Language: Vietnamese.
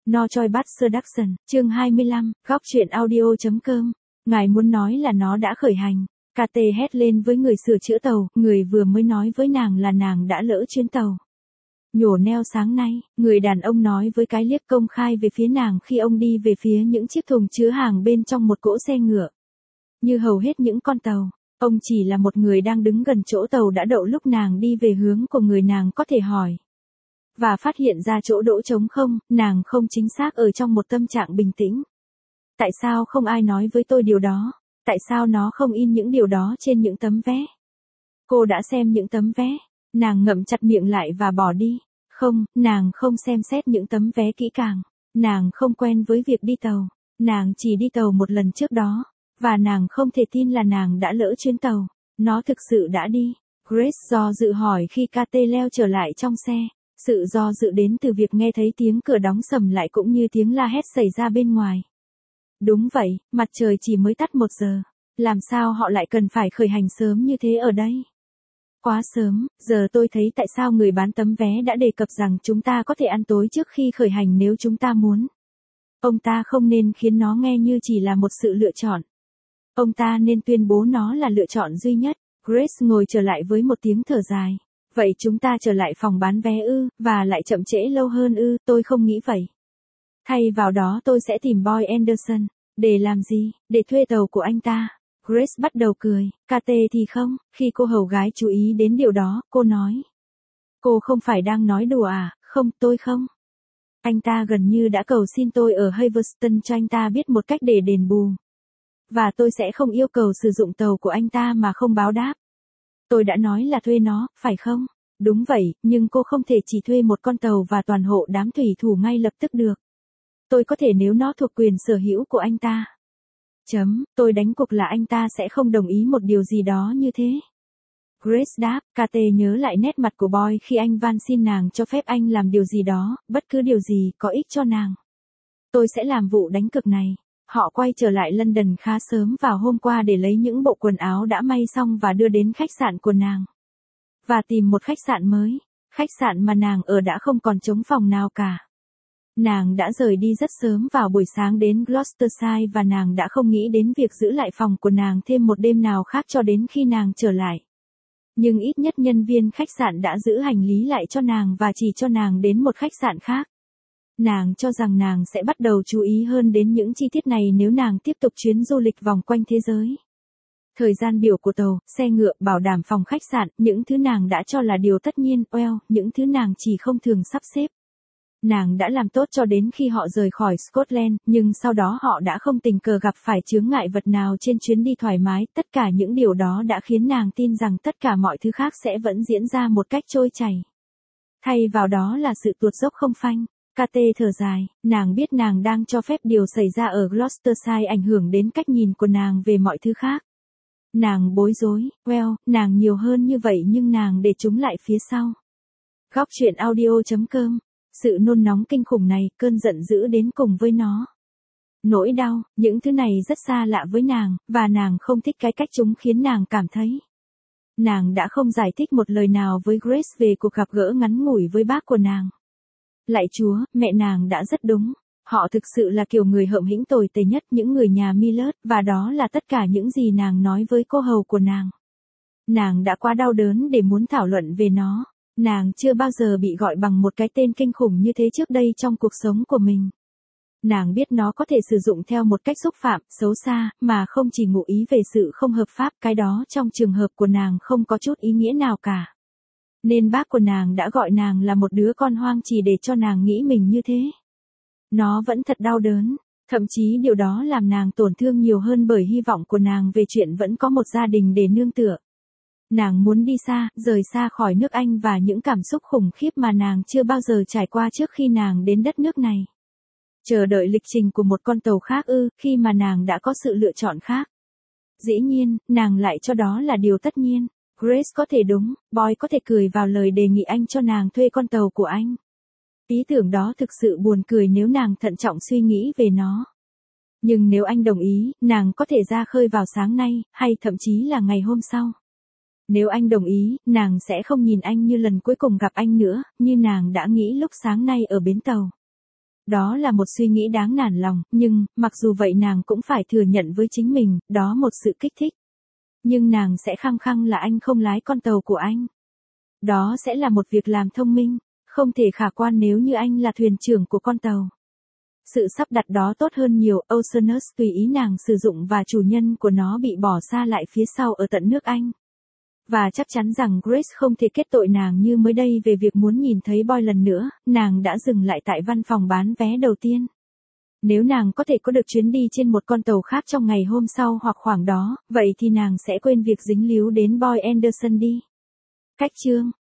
No Choi Bus Seduction, chương 25, góc truyện audio.com. Ngài muốn nói là nó đã khởi hành. KT hét lên với người sửa chữa tàu, người vừa mới nói với nàng là nàng đã lỡ chuyến tàu. Nhổ neo sáng nay, người đàn ông nói với cái liếc công khai về phía nàng khi ông đi về phía những chiếc thùng chứa hàng bên trong một cỗ xe ngựa. Như hầu hết những con tàu, ông chỉ là một người đang đứng gần chỗ tàu đã đậu lúc nàng đi về hướng của người nàng có thể hỏi. Và phát hiện ra chỗ đỗ trống không, nàng không chính xác ở trong một tâm trạng bình tĩnh. Tại sao không ai nói với tôi điều đó? Tại sao nó không in những điều đó trên những tấm vé? Cô đã xem những tấm vé. Nàng ngậm chặt miệng lại và bỏ đi. Không, nàng không xem xét những tấm vé kỹ càng. Nàng không quen với việc đi tàu. Nàng chỉ đi tàu một lần trước đó. Và nàng không thể tin là nàng đã lỡ chuyến tàu. Nó thực sự đã đi. Grace do dự hỏi khi KT leo trở lại trong xe. Sự do dự đến từ việc nghe thấy tiếng cửa đóng sầm lại cũng như tiếng la hét xảy ra bên ngoài. Đúng vậy, mặt trời chỉ mới tắt 1 giờ. Làm sao họ lại cần phải khởi hành sớm như thế ở đây? Quá sớm, giờ tôi thấy tại sao người bán tấm vé đã đề cập rằng chúng ta có thể ăn tối trước khi khởi hành nếu chúng ta muốn. Ông ta không nên khiến nó nghe như chỉ là một sự lựa chọn. Ông ta nên tuyên bố nó là lựa chọn duy nhất. Grace ngồi trở lại với một tiếng thở dài. Vậy chúng ta trở lại phòng bán vé ư, và lại chậm trễ lâu hơn ư, tôi không nghĩ vậy. Thay vào đó tôi sẽ tìm Boy Anderson. Để làm gì? Để thuê tàu của anh ta. Grace bắt đầu cười, KT thì không, khi cô hầu gái chú ý đến điều đó, cô nói. Cô không phải đang nói đùa à, không, tôi không. Anh ta gần như đã cầu xin tôi ở Haverston cho anh ta biết một cách để đền bù. Và tôi sẽ không yêu cầu sử dụng tàu của anh ta mà không báo đáp. Tôi đã nói là thuê nó, phải không? Đúng vậy, nhưng cô không thể chỉ thuê một con tàu và toàn hộ đám thủy thủ ngay lập tức được. Tôi có thể nếu nó thuộc quyền sở hữu của anh ta. Tôi đánh cuộc là anh ta sẽ không đồng ý một điều gì đó như thế. Grace đáp, KT nhớ lại nét mặt của Boy khi anh van xin nàng cho phép anh làm điều gì đó, bất cứ điều gì có ích cho nàng. Tôi sẽ làm vụ đánh cược này. Họ quay trở lại London khá sớm vào hôm qua để lấy những bộ quần áo đã may xong và đưa đến khách sạn của nàng. Và tìm một khách sạn mới. Khách sạn mà nàng ở đã không còn trống phòng nào cả. Nàng đã rời đi rất sớm vào buổi sáng đến Gloucestershire và nàng đã không nghĩ đến việc giữ lại phòng của nàng thêm một đêm nào khác cho đến khi nàng trở lại. Nhưng ít nhất nhân viên khách sạn đã giữ hành lý lại cho nàng và chỉ cho nàng đến một khách sạn khác. Nàng cho rằng nàng sẽ bắt đầu chú ý hơn đến những chi tiết này nếu nàng tiếp tục chuyến du lịch vòng quanh thế giới. Thời gian biểu của tàu, xe ngựa, bảo đảm phòng khách sạn, những thứ nàng đã cho là điều tất nhiên, những thứ nàng chỉ không thường sắp xếp. Nàng đã làm tốt cho đến khi họ rời khỏi Scotland, nhưng sau đó họ đã không tình cờ gặp phải chướng ngại vật nào trên chuyến đi thoải mái, tất cả những điều đó đã khiến nàng tin rằng tất cả mọi thứ khác sẽ vẫn diễn ra một cách trôi chảy. Thay vào đó là sự tuột dốc không phanh. KT thở dài, nàng biết nàng đang cho phép điều xảy ra ở Gloucestershire ảnh hưởng đến cách nhìn của nàng về mọi thứ khác. Nàng bối rối, nàng nhiều hơn như vậy nhưng nàng để chúng lại phía sau. Góc truyện audio.com. Sự nôn nóng kinh khủng này, cơn giận dữ đến cùng với nó. Nỗi đau, những thứ này rất xa lạ với nàng, và nàng không thích cái cách chúng khiến nàng cảm thấy. Nàng đã không giải thích một lời nào với Grace về cuộc gặp gỡ ngắn ngủi với bác của nàng. Lạy Chúa, mẹ nàng đã rất đúng. Họ thực sự là kiểu người hợm hĩnh tồi tệ nhất những người nhà Millard, và đó là tất cả những gì nàng nói với cô hầu của nàng. Nàng đã quá đau đớn để muốn thảo luận về nó. Nàng chưa bao giờ bị gọi bằng một cái tên kinh khủng như thế trước đây trong cuộc sống của mình. Nàng biết nó có thể sử dụng theo một cách xúc phạm, xấu xa, mà không chỉ ngụ ý về sự không hợp pháp, cái đó trong trường hợp của nàng không có chút ý nghĩa nào cả. Nên bác của nàng đã gọi nàng là một đứa con hoang chỉ để cho nàng nghĩ mình như thế. Nó vẫn thật đau đớn, thậm chí điều đó làm nàng tổn thương nhiều hơn bởi hy vọng của nàng về chuyện vẫn có một gia đình để nương tựa. Nàng muốn đi xa, rời xa khỏi nước Anh và những cảm xúc khủng khiếp mà nàng chưa bao giờ trải qua trước khi nàng đến đất nước này. Chờ đợi lịch trình của một con tàu khác khi mà nàng đã có sự lựa chọn khác. Dĩ nhiên, nàng lại cho đó là điều tất nhiên. Grace có thể đúng, Boy có thể cười vào lời đề nghị anh cho nàng thuê con tàu của anh. Ý tưởng đó thực sự buồn cười nếu nàng thận trọng suy nghĩ về nó. Nhưng nếu anh đồng ý, nàng có thể ra khơi vào sáng nay, hay thậm chí là ngày hôm sau. Nếu anh đồng ý, nàng sẽ không nhìn anh như lần cuối cùng gặp anh nữa, như nàng đã nghĩ lúc sáng nay ở bến tàu. Đó là một suy nghĩ đáng nản lòng, nhưng, mặc dù vậy nàng cũng phải thừa nhận với chính mình, đó một sự kích thích. Nhưng nàng sẽ khăng khăng là anh không lái con tàu của anh. Đó sẽ là một việc làm thông minh, không thể khả quan nếu như anh là thuyền trưởng của con tàu. Sự sắp đặt đó tốt hơn nhiều, Oceanus tùy ý nàng sử dụng và chủ nhân của nó bị bỏ xa lại phía sau ở tận nước Anh. Và chắc chắn rằng Grace không thể kết tội nàng như mới đây về việc muốn nhìn thấy Boy lần nữa, nàng đã dừng lại tại văn phòng bán vé đầu tiên. Nếu nàng có thể có được chuyến đi trên một con tàu khác trong ngày hôm sau hoặc khoảng đó, vậy thì nàng sẽ quên việc dính líu đến Boy Anderson đi. Cách chương